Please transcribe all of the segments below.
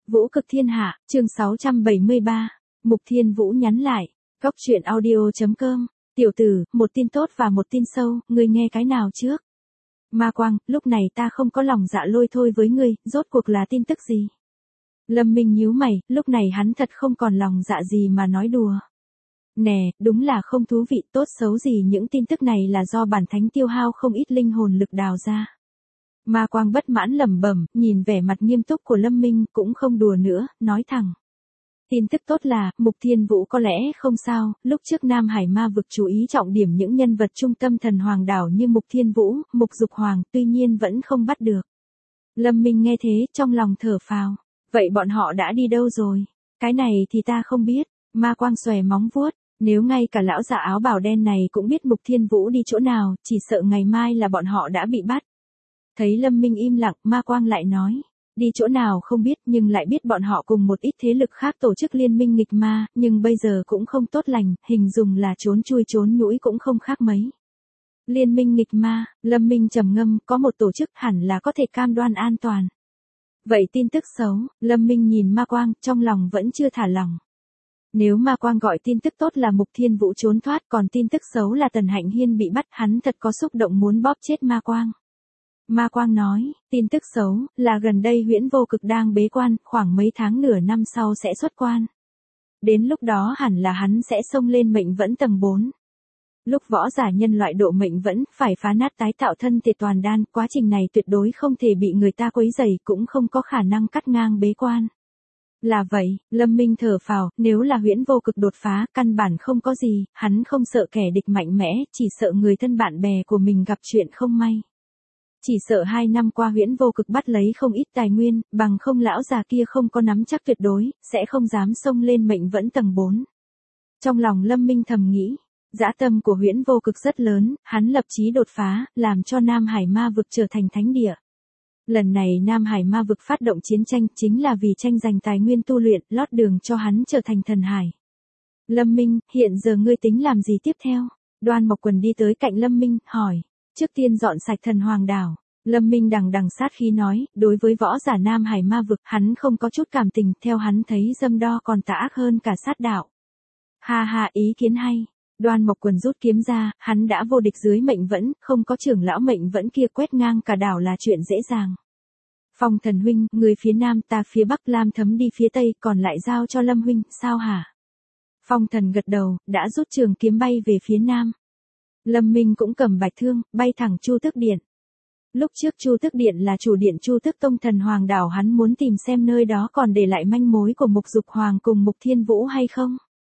Vũ cực thiên hạ, chương 673. Mục Thiên Vũ nhắn lại. Góc truyện audio.com. Tiểu tử, một tin tốt và một tin sâu, ngươi nghe cái nào trước? Ma Quang, lúc này ta không có lòng dạ lôi thôi với ngươi, rốt cuộc là tin tức gì? Lâm Minh nhíu mày, lúc này hắn thật không còn lòng dạ gì mà nói đùa. Nè, đúng là không thú vị, tốt xấu gì những tin tức này là do bản thánh tiêu hao không ít linh hồn lực đào ra. Ma Quang bất mãn lẩm bẩm, nhìn vẻ mặt nghiêm túc của Lâm Minh cũng không đùa nữa, nói thẳng. Tin tức tốt là, Mục Thiên Vũ có lẽ không sao, lúc trước Nam Hải Ma vực chú ý trọng điểm những nhân vật trung tâm thần hoàng đảo như Mục Thiên Vũ, Mục Dục Hoàng, tuy nhiên vẫn không bắt được. Lâm Minh nghe thế, trong lòng thở phào. Vậy bọn họ đã đi đâu rồi? Cái này thì ta không biết. Ma Quang xòe móng vuốt. Nếu ngay cả lão già áo bào đen này cũng biết Mục Thiên Vũ đi chỗ nào, chỉ sợ ngày mai là bọn họ đã bị bắt. Thấy Lâm Minh im lặng, Ma Quang lại nói. Đi chỗ nào không biết nhưng lại biết bọn họ cùng một ít thế lực khác tổ chức liên minh nghịch ma, nhưng bây giờ cũng không tốt lành, hình dung là trốn chui trốn nhũi cũng không khác mấy. Liên minh nghịch ma, Lâm Minh trầm ngâm, có một tổ chức hẳn là có thể cam đoan an toàn. Vậy tin tức xấu, Lâm Minh nhìn Ma Quang, trong lòng vẫn chưa thả lỏng. Nếu Ma Quang gọi tin tức tốt là Mục Thiên Vũ trốn thoát, còn tin tức xấu là Tần Hạnh Hiên bị bắt, hắn thật có xúc động muốn bóp chết Ma Quang. Ma Quang nói, tin tức xấu, là gần đây Huyễn Vô Cực đang bế quan, khoảng mấy tháng nửa năm sau sẽ xuất quan. Đến lúc đó hẳn là hắn sẽ xông lên mệnh vẫn tầng 4. Lúc võ giả nhân loại độ mệnh vẫn, phải phá nát tái tạo thân thể toàn đan, quá trình này tuyệt đối không thể bị người ta quấy rầy, cũng không có khả năng cắt ngang bế quan. Là vậy, Lâm Minh thở phào, nếu là Huyễn Vô Cực đột phá, căn bản không có gì, hắn không sợ kẻ địch mạnh mẽ, chỉ sợ người thân bạn bè của mình gặp chuyện không may. Chỉ sợ 2 năm qua Huyễn Vô Cực bắt lấy không ít tài nguyên, bằng không lão già kia không có nắm chắc tuyệt đối, sẽ không dám xông lên mệnh vẫn tầng 4. Trong lòng Lâm Minh thầm nghĩ, dã tâm của Huyễn Vô Cực rất lớn, hắn lập chí đột phá, làm cho Nam Hải Ma vực trở thành thánh địa. Lần này Nam Hải Ma vực phát động chiến tranh chính là vì tranh giành tài nguyên tu luyện, lót đường cho hắn trở thành thần hải. Lâm Minh, hiện giờ ngươi tính làm gì tiếp theo? Đoan Mộc Quần đi tới cạnh Lâm Minh, hỏi. Trước tiên dọn sạch thần hoàng đảo. Lâm Minh đằng sát khí nói, đối với võ giả Nam Hải Ma vực, hắn không có chút cảm tình, theo hắn thấy dâm đo còn tà ác hơn cả sát đạo. Ha ha, ý kiến hay. Đoan Mộc Quần rút kiếm ra, hắn đã vô địch dưới mệnh vẫn, không có trưởng lão mệnh vẫn kia quét ngang cả đảo là chuyện dễ dàng. Phong Thần huynh, người phía nam, ta phía bắc, Lam Thấm đi phía tây, còn lại giao cho Lâm huynh, sao hả? Phong Thần gật đầu, đã rút trường kiếm bay về phía nam. Lâm Minh cũng cầm bạch thương, bay thẳng Chu Tước Điện. Lúc trước Chu Tước Điện là chủ điện Chu Tước Tông thần hoàng đảo, hắn muốn tìm xem nơi đó còn để lại manh mối của Mục Dục Hoàng cùng Mục Thiên Vũ hay không.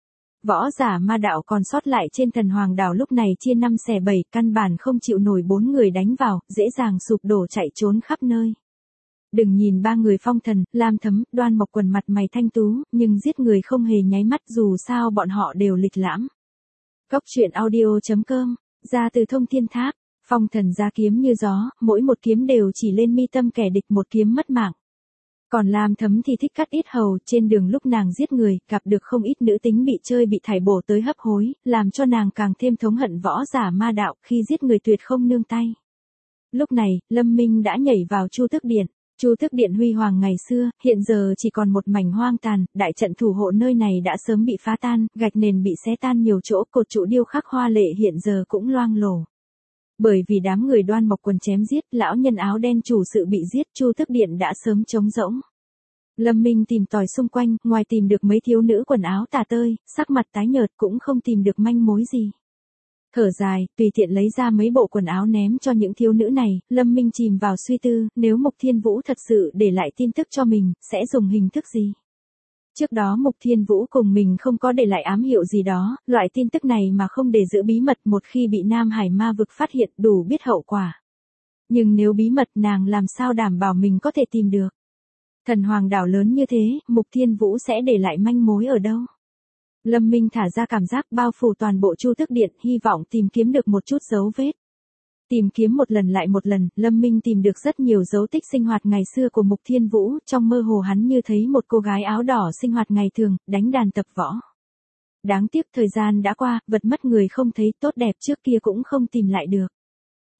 Võ giả ma đạo còn sót lại trên thần hoàng đảo lúc này chia 5 xẻ 7, căn bản không chịu nổi 4 người đánh vào, dễ dàng sụp đổ chạy trốn khắp nơi. Đừng nhìn 3 người Phong Thần, Lam Thấm, Đoan Mộc Quần mặt mày thanh tú, nhưng giết người không hề nháy mắt, dù sao bọn họ đều lịch lãm. Góc truyện audio.com. Ra từ Thông Thiên Tháp, Phong Thần ra kiếm như gió, mỗi một kiếm đều chỉ lên mi tâm kẻ địch, một kiếm mất mạng. Còn Lam Thấm thì thích cắt yết hầu, trên đường lúc nàng giết người, gặp được không ít nữ tính bị chơi bị thải bổ tới hấp hối, làm cho nàng càng thêm thống hận võ giả ma đạo, khi giết người tuyệt không nương tay. Lúc này, Lâm Minh đã nhảy vào Chu Tước Điện. Chu Tước Điện huy hoàng ngày xưa, hiện giờ chỉ còn một mảnh hoang tàn, đại trận thủ hộ nơi này đã sớm bị phá tan, gạch nền bị xé tan nhiều chỗ, cột trụ điêu khắc hoa lệ hiện giờ cũng loang lổ. Bởi vì đám người Đoan Mộc Quần chém giết, lão nhân áo đen chủ sự bị giết, Chu Tước Điện đã sớm trống rỗng. Lâm Minh tìm tòi xung quanh, ngoài tìm được mấy thiếu nữ quần áo tả tơi, sắc mặt tái nhợt cũng không tìm được manh mối gì. Thở dài, tùy tiện lấy ra mấy bộ quần áo ném cho những thiếu nữ này, Lâm Minh chìm vào suy tư, nếu Mục Thiên Vũ thật sự để lại tin tức cho mình, sẽ dùng hình thức gì? Trước đó Mục Thiên Vũ cùng mình không có để lại ám hiệu gì đó, loại tin tức này mà không để giữ bí mật, một khi bị Nam Hải Ma vực phát hiện, đủ biết hậu quả. Nhưng nếu bí mật, nàng làm sao đảm bảo mình có thể tìm được? Thần hoàng đảo lớn như thế, Mục Thiên Vũ sẽ để lại manh mối ở đâu? Lâm Minh thả ra cảm giác bao phủ toàn bộ Chu Tước Điện, hy vọng tìm kiếm được một chút dấu vết. Tìm kiếm một lần lại một lần, Lâm Minh tìm được rất nhiều dấu tích sinh hoạt ngày xưa của Mục Thiên Vũ, trong mơ hồ hắn như thấy một cô gái áo đỏ sinh hoạt ngày thường, đánh đàn tập võ. Đáng tiếc thời gian đã qua, vật mất người không thấy, tốt đẹp trước kia cũng không tìm lại được.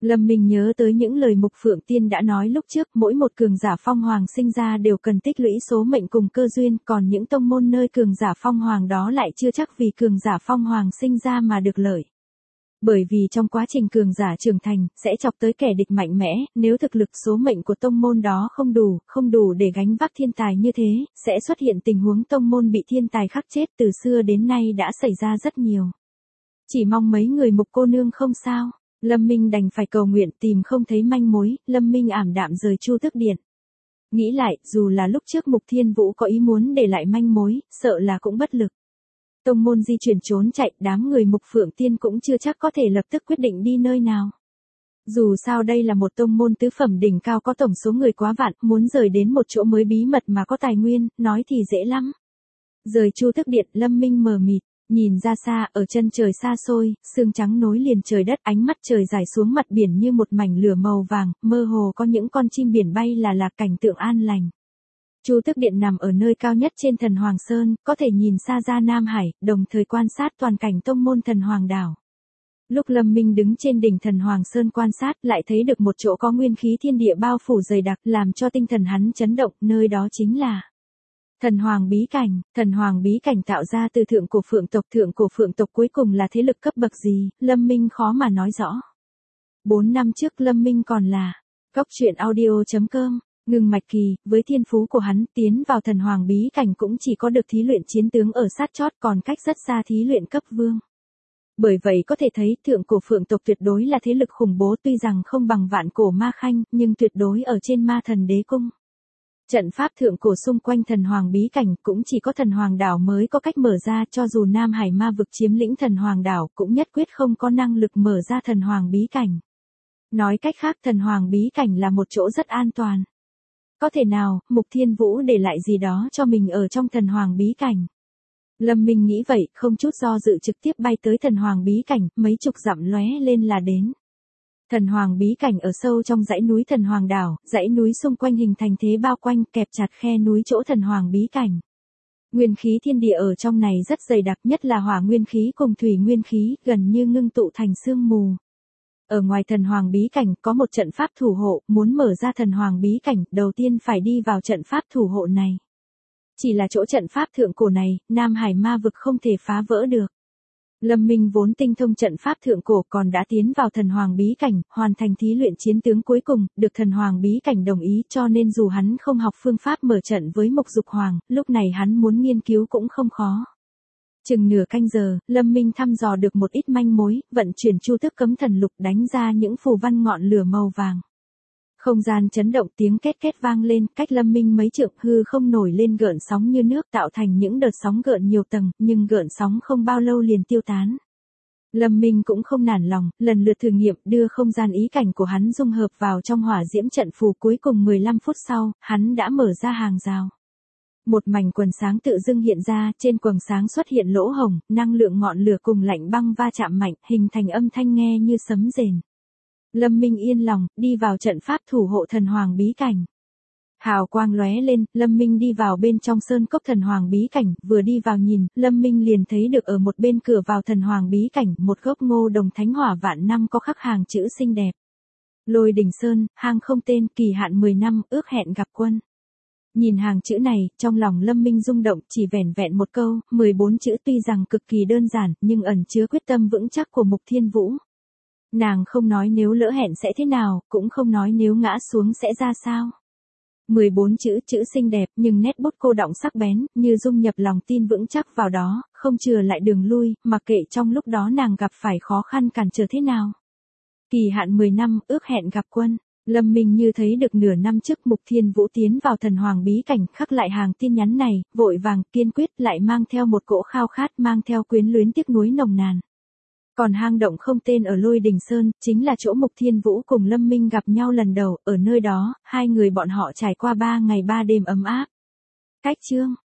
Lâm Minh nhớ tới những lời Mục Phượng Tiên đã nói lúc trước, mỗi một cường giả phong hoàng sinh ra đều cần tích lũy số mệnh cùng cơ duyên, còn những tông môn nơi cường giả phong hoàng đó lại chưa chắc vì cường giả phong hoàng sinh ra mà được lợi. Bởi vì trong quá trình cường giả trưởng thành, sẽ chọc tới kẻ địch mạnh mẽ, nếu thực lực số mệnh của tông môn đó không đủ để gánh vác thiên tài như thế, sẽ xuất hiện tình huống tông môn bị thiên tài khắc chết, từ xưa đến nay đã xảy ra rất nhiều. Chỉ mong mấy người Mục cô nương không sao. Lâm Minh đành phải cầu nguyện, tìm không thấy manh mối, Lâm Minh ảm đạm rời Chu Tước Điện. Nghĩ lại, dù là lúc trước Mục Thiên Vũ có ý muốn để lại manh mối, sợ là cũng bất lực. Tông môn di chuyển trốn chạy, đám người Mục Phượng Tiên cũng chưa chắc có thể lập tức quyết định đi nơi nào. Dù sao đây là một tông môn tứ phẩm đỉnh cao có tổng số người quá vạn, muốn rời đến một chỗ mới bí mật mà có tài nguyên, nói thì dễ lắm. Rời Chu Tước Điện, Lâm Minh mờ mịt. Nhìn ra xa, ở chân trời xa xôi, sương trắng nối liền trời đất, ánh mắt trời rải xuống mặt biển như một mảnh lửa màu vàng, mơ hồ có những con chim biển bay là cảnh tượng an lành. Chu Tước Điện nằm ở nơi cao nhất trên Thần Hoàng Sơn, có thể nhìn xa ra Nam Hải, đồng thời quan sát toàn cảnh tông môn Thần Hoàng Đảo. Lúc Lâm Minh đứng trên đỉnh Thần Hoàng Sơn quan sát, lại thấy được một chỗ có nguyên khí thiên địa bao phủ dày đặc, làm cho tinh thần hắn chấn động, nơi đó chính là Thần Hoàng Bí Cảnh. Thần Hoàng Bí Cảnh tạo ra từ thượng cổ phượng tộc cuối cùng là thế lực cấp bậc gì, Lâm Minh khó mà nói rõ. 4 năm trước Lâm Minh còn là Góc Truyện Audio.com, ngừng mạch kỳ, với thiên phú của hắn, tiến vào Thần Hoàng Bí Cảnh cũng chỉ có được thí luyện chiến tướng ở sát chót, còn cách rất xa thí luyện cấp vương. Bởi vậy có thể thấy thượng cổ phượng tộc tuyệt đối là thế lực khủng bố, tuy rằng không bằng vạn cổ ma khanh, nhưng tuyệt đối ở trên ma thần đế cung. Trận pháp thượng cổ xung quanh Thần Hoàng Bí Cảnh cũng chỉ có Thần Hoàng Đảo mới có cách mở ra, cho dù Nam Hải ma vực chiếm lĩnh Thần Hoàng Đảo cũng nhất quyết không có năng lực mở ra Thần Hoàng Bí Cảnh. Nói cách khác, Thần Hoàng Bí Cảnh là một chỗ rất an toàn. Có thể nào, Mục Thiên Vũ để lại gì đó cho mình ở trong Thần Hoàng Bí Cảnh? Lâm Minh nghĩ vậy, không chút do dự trực tiếp bay tới Thần Hoàng Bí Cảnh, mấy chục dặm lóe lên là đến. Thần Hoàng Bí Cảnh ở sâu trong dãy núi Thần Hoàng Đảo, dãy núi xung quanh hình thành thế bao quanh, kẹp chặt khe núi chỗ Thần Hoàng Bí Cảnh. Nguyên khí thiên địa ở trong này rất dày đặc, nhất là hỏa nguyên khí cùng thủy nguyên khí, gần như ngưng tụ thành sương mù. Ở ngoài Thần Hoàng Bí Cảnh có một trận pháp thủ hộ, muốn mở ra Thần Hoàng Bí Cảnh, đầu tiên phải đi vào trận pháp thủ hộ này. Chỉ là chỗ trận pháp thượng cổ này, Nam Hải ma vực không thể phá vỡ được. Lâm Minh vốn tinh thông trận pháp thượng cổ, còn đã tiến vào Thần Hoàng Bí Cảnh, hoàn thành thí luyện chiến tướng cuối cùng, được Thần Hoàng Bí Cảnh đồng ý, cho nên dù hắn không học phương pháp mở trận với Mộc Dục Hoàng, lúc này hắn muốn nghiên cứu cũng không khó. Chừng nửa canh giờ, Lâm Minh thăm dò được một ít manh mối, vận chuyển Chu Tước Cấm Thần Lục đánh ra những phù văn ngọn lửa màu vàng. Không gian chấn động, tiếng két két vang lên, cách Lâm Minh mấy trượng, hư không nổi lên gợn sóng như nước, tạo thành những đợt sóng gợn nhiều tầng, nhưng gợn sóng không bao lâu liền tiêu tán. Lâm Minh cũng không nản lòng, lần lượt thử nghiệm, đưa không gian ý cảnh của hắn dung hợp vào trong hỏa diễm trận phù, cuối cùng 15 phút sau, hắn đã mở ra hàng rào. Một mảnh quần sáng tự dưng hiện ra, trên quần sáng xuất hiện lỗ hổng, năng lượng ngọn lửa cùng lạnh băng va chạm mạnh, hình thành âm thanh nghe như sấm rền. Lâm Minh yên lòng, đi vào trận pháp thủ hộ Thần Hoàng Bí Cảnh. Hào quang lóe lên, Lâm Minh đi vào bên trong sơn cốc Thần Hoàng Bí Cảnh, vừa đi vào nhìn, Lâm Minh liền thấy được ở một bên cửa vào Thần Hoàng Bí Cảnh, một gốc ngô đồng thánh hỏa vạn năm có khắc hàng chữ xinh đẹp. Lôi Đỉnh Sơn, hang không tên, kỳ hạn 10 năm, ước hẹn gặp quân. Nhìn hàng chữ này, trong lòng Lâm Minh rung động, chỉ vẻn vẹn một câu, 14 chữ tuy rằng cực kỳ đơn giản, nhưng ẩn chứa quyết tâm vững chắc của Mục Thiên Vũ. Nàng không nói nếu lỡ hẹn sẽ thế nào, cũng không nói nếu ngã xuống sẽ ra sao. 14 chữ xinh đẹp, nhưng nét bút cô đọng sắc bén, như dung nhập lòng tin vững chắc vào đó, không chừa lại đường lui, mặc kệ trong lúc đó nàng gặp phải khó khăn cản trở thế nào. Kỳ hạn 10 năm, ước hẹn gặp quân. Lâm Minh như thấy được nửa năm trước Mục Thiên Vũ tiến vào Thần Hoàng Bí Cảnh, khắc lại hàng tin nhắn này, vội vàng, kiên quyết, lại mang theo một cỗ khao khát, mang theo quyến luyến tiếc nuối nồng nàn. Còn hang động không tên ở Lôi Đỉnh Sơn, chính là chỗ Mục Thiên Vũ cùng Lâm Minh gặp nhau lần đầu, ở nơi đó, hai người bọn họ trải qua 3 ngày 3 đêm ấm áp. Cách chương